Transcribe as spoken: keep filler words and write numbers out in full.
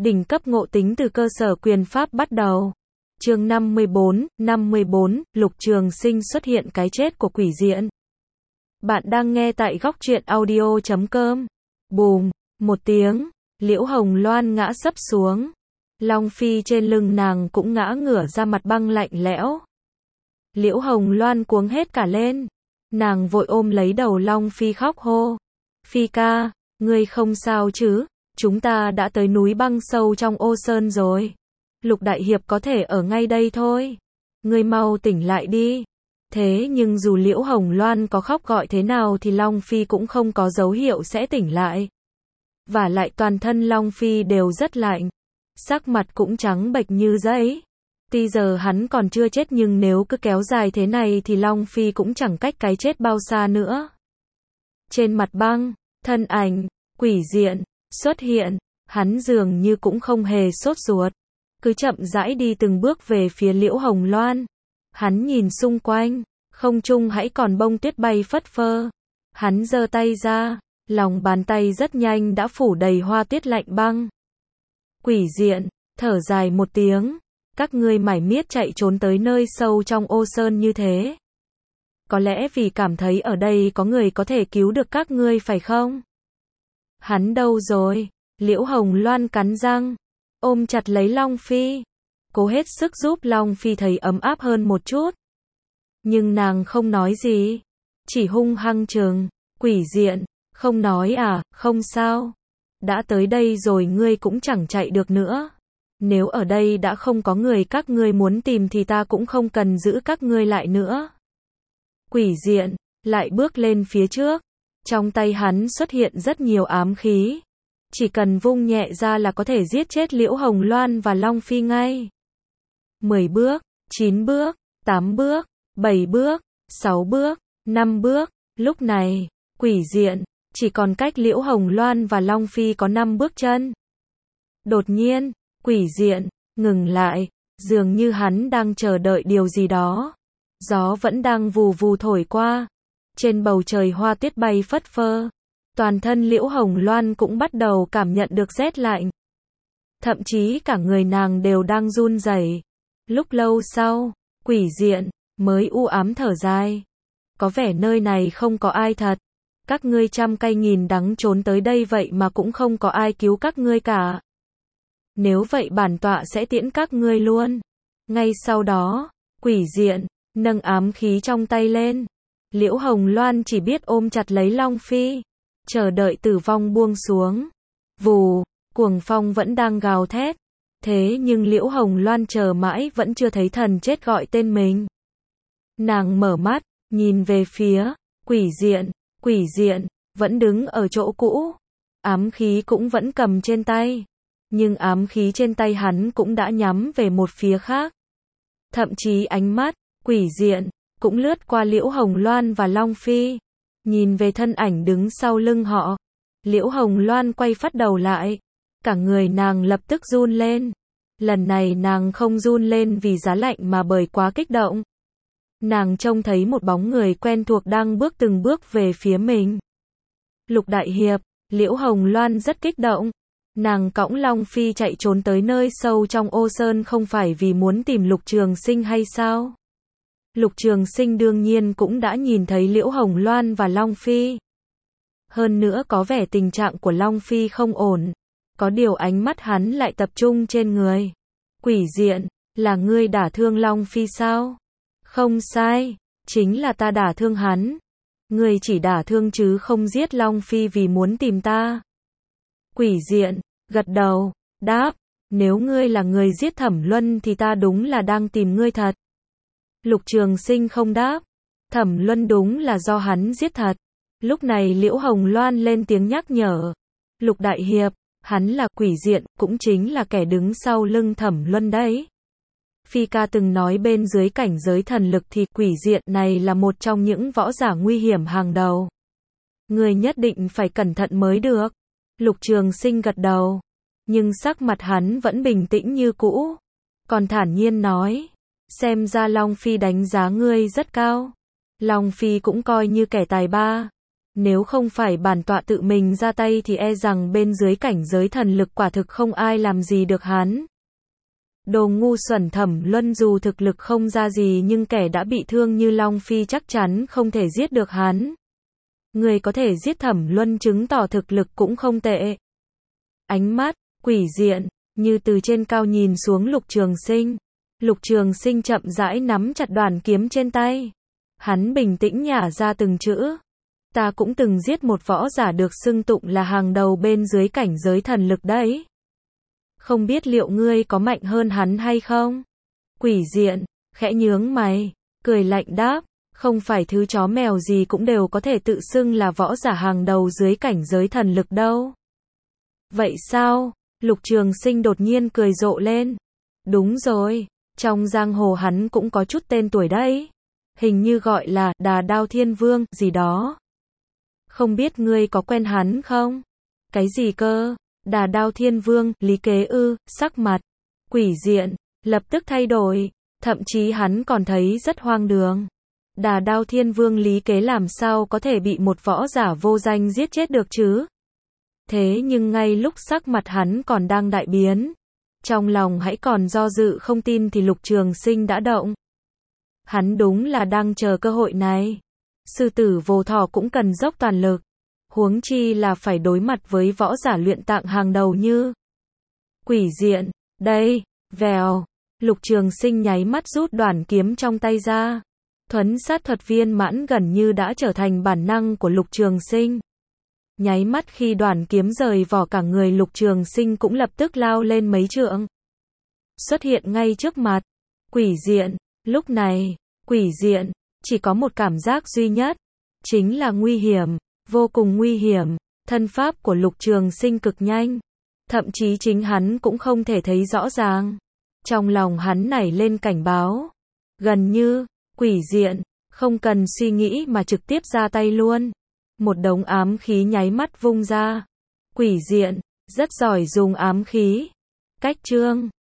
Đỉnh cấp ngộ tính từ cơ sở quyền pháp bắt đầu. Chương năm mươi bốn, năm mươi bốn, Lục Trường Sinh xuất hiện cái chết của quỷ diện. Bạn đang nghe tại góc truyện audio chấm com. Bùm, một tiếng, Liễu Hồng Loan ngã sấp xuống. Long Phi trên lưng nàng cũng ngã ngửa ra mặt băng lạnh lẽo. Liễu Hồng Loan cuống hết cả lên. Nàng vội ôm lấy đầu Long Phi khóc hô. Phi ca, ngươi không sao chứ? Chúng ta đã tới núi băng sâu trong Ô Sơn rồi. Lục Đại Hiệp có thể ở ngay đây thôi. Ngươi mau tỉnh lại đi. Thế nhưng dù Liễu Hồng Loan có khóc gọi thế nào thì Long Phi cũng không có dấu hiệu sẽ tỉnh lại. Và lại toàn thân Long Phi đều rất lạnh. Sắc mặt cũng trắng bệch như giấy. Tuy giờ hắn còn chưa chết nhưng nếu cứ kéo dài thế này thì Long Phi cũng chẳng cách cái chết bao xa nữa. Trên mặt băng, thân ảnh, quỷ diện, xuất hiện, hắn dường như cũng không hề sốt ruột. Cứ chậm rãi đi từng bước về phía Liễu Hồng Loan. Hắn nhìn xung quanh, không trung hãy còn bông tuyết bay phất phơ. Hắn giơ tay ra, lòng bàn tay rất nhanh đã phủ đầy hoa tuyết lạnh băng. Quỷ diện, thở dài một tiếng. Các ngươi mải miết chạy trốn tới nơi sâu trong Ô Sơn như thế. Có lẽ vì cảm thấy ở đây có người có thể cứu được các ngươi phải không? Hắn đâu rồi? Liễu Hồng Loan cắn răng, ôm chặt lấy Long Phi, cố hết sức giúp Long Phi thấy ấm áp hơn một chút. Nhưng nàng không nói gì, chỉ hung hăng trừng. Quỷ diện, không nói à? Không sao. Đã tới đây rồi ngươi cũng chẳng chạy được nữa. Nếu ở đây đã không có người các ngươi muốn tìm thì ta cũng không cần giữ các ngươi lại nữa. Quỷ diện, lại bước lên phía trước. Trong tay hắn xuất hiện rất nhiều ám khí. Chỉ cần vung nhẹ ra là có thể giết chết Liễu Hồng Loan và Long Phi ngay. mười bước, chín bước, tám bước, bảy bước, sáu bước, năm bước. Lúc này, quỷ diện, chỉ còn cách Liễu Hồng Loan và Long Phi có năm bước chân. Đột nhiên, quỷ diện ngừng lại, dường như hắn đang chờ đợi điều gì đó. Gió vẫn đang vù vù thổi qua. Trên bầu trời hoa tuyết bay phất phơ. Toàn thân Liễu Hồng Loan cũng bắt đầu cảm nhận được rét lạnh. Thậm chí cả người nàng đều đang run rẩy. Lúc lâu sau, quỷ diện mới u ám thở dài. Có vẻ nơi này không có ai thật. Các ngươi trăm cây nghìn đắng trốn tới đây vậy mà cũng không có ai cứu các ngươi cả. Nếu vậy bản tọa sẽ tiễn các ngươi luôn. Ngay sau đó, quỷ diện nâng ám khí trong tay lên. Liễu Hồng Loan chỉ biết ôm chặt lấy Long Phi, chờ đợi tử vong buông xuống. Vù, cuồng phong vẫn đang gào thét. Thế nhưng Liễu Hồng Loan chờ mãi vẫn chưa thấy thần chết gọi tên mình. Nàng mở mắt, nhìn về phía quỷ diện. Quỷ diện vẫn đứng ở chỗ cũ. Ám khí cũng vẫn cầm trên tay. Nhưng ám khí trên tay hắn cũng đã nhắm về một phía khác. Thậm chí ánh mắt, quỷ diện, cũng lướt qua Liễu Hồng Loan và Long Phi. Nhìn về thân ảnh đứng sau lưng họ. Liễu Hồng Loan quay phát đầu lại. Cả người nàng lập tức run lên. Lần này nàng không run lên vì giá lạnh mà bởi quá kích động. Nàng trông thấy một bóng người quen thuộc đang bước từng bước về phía mình. Lục Đại Hiệp, Liễu Hồng Loan rất kích động. Nàng cõng Long Phi chạy trốn tới nơi sâu trong Ô Sơn không phải vì muốn tìm Lục Trường Sinh hay sao? Lục Trường Sinh đương nhiên cũng đã nhìn thấy Liễu Hồng Loan và Long Phi. Hơn nữa có vẻ tình trạng của Long Phi không ổn. Có điều ánh mắt hắn lại tập trung trên người. Quỷ diện, là ngươi đả thương Long Phi sao? Không sai, chính là ta đả thương hắn. Ngươi chỉ đả thương chứ không giết Long Phi vì muốn tìm ta. Quỷ diện gật đầu, đáp, nếu ngươi là người giết Thẩm Luân thì ta đúng là đang tìm ngươi thật. Lục Trường Sinh không đáp, Thẩm Luân đúng là do hắn giết thật. Lúc này Liễu Hồng Loan lên tiếng nhắc nhở. Lục Đại Hiệp, hắn là quỷ diện, cũng chính là kẻ đứng sau lưng Thẩm Luân đấy. Phi ca từng nói bên dưới cảnh giới thần lực thì quỷ diện này là một trong những võ giả nguy hiểm hàng đầu. Ngươi nhất định phải cẩn thận mới được. Lục Trường Sinh gật đầu. Nhưng sắc mặt hắn vẫn bình tĩnh như cũ. Còn thản nhiên nói. Xem ra Long Phi đánh giá ngươi rất cao. Long Phi cũng coi như kẻ tài ba. Nếu không phải bản tọa tự mình ra tay thì e rằng bên dưới cảnh giới thần lực quả thực không ai làm gì được hắn. Đồ ngu xuẩn Thẩm Luân dù thực lực không ra gì nhưng kẻ đã bị thương như Long Phi chắc chắn không thể giết được hắn. Người có thể giết Thẩm Luân chứng tỏ thực lực cũng không tệ. Ánh mắt, quỷ diện, như từ trên cao nhìn xuống Lục Trường Sinh. Lục Trường Sinh chậm rãi nắm chặt đoàn kiếm trên tay. Hắn bình tĩnh nhả ra từng chữ. Ta cũng từng giết một võ giả được xưng tụng là hàng đầu bên dưới cảnh giới thần lực đấy. Không biết liệu ngươi có mạnh hơn hắn hay không? Quỷ diện, khẽ nhướng mày, cười lạnh đáp, không phải thứ chó mèo gì cũng đều có thể tự xưng là võ giả hàng đầu dưới cảnh giới thần lực đâu. Vậy sao? Lục Trường Sinh đột nhiên cười rộ lên. Đúng rồi, trong giang hồ hắn cũng có chút tên tuổi đấy. Hình như gọi là Đà Đao Thiên Vương, gì đó. Không biết ngươi có quen hắn không? Cái gì cơ? Đà Đao Thiên Vương, Lý Kế ư? Sắc mặt quỷ diện lập tức thay đổi, thậm chí hắn còn thấy rất hoang đường. Đà Đao Thiên Vương Lý Kế làm sao có thể bị một võ giả vô danh giết chết được chứ? Thế nhưng ngay lúc sắc mặt hắn còn đang đại biến, trong lòng hãy còn do dự không tin thì Lục Trường Sinh đã động. Hắn đúng là đang chờ cơ hội này. Sư tử vô thọ cũng cần dốc toàn lực. Huống chi là phải đối mặt với võ giả luyện tạng hàng đầu như quỷ diện. Đây, vèo. Lục Trường Sinh nháy mắt rút đoàn kiếm trong tay ra. Thuấn sát thuật viên mãn gần như đã trở thành bản năng của Lục Trường Sinh. Nháy mắt khi đoàn kiếm rời vỏ cả người Lục Trường Sinh cũng lập tức lao lên mấy trượng. Xuất hiện ngay trước mặt. Quỷ diện. Lúc này, quỷ diện chỉ có một cảm giác duy nhất. Chính là nguy hiểm. Vô cùng nguy hiểm. Thân pháp của Lục Trường Sinh cực nhanh. Thậm chí chính hắn cũng không thể thấy rõ ràng. Trong lòng hắn nảy lên cảnh báo. Gần như, quỷ diện, không cần suy nghĩ mà trực tiếp ra tay luôn. Một đống ám khí nháy mắt vung ra. Quỷ diện, rất giỏi dùng ám khí. Cách chương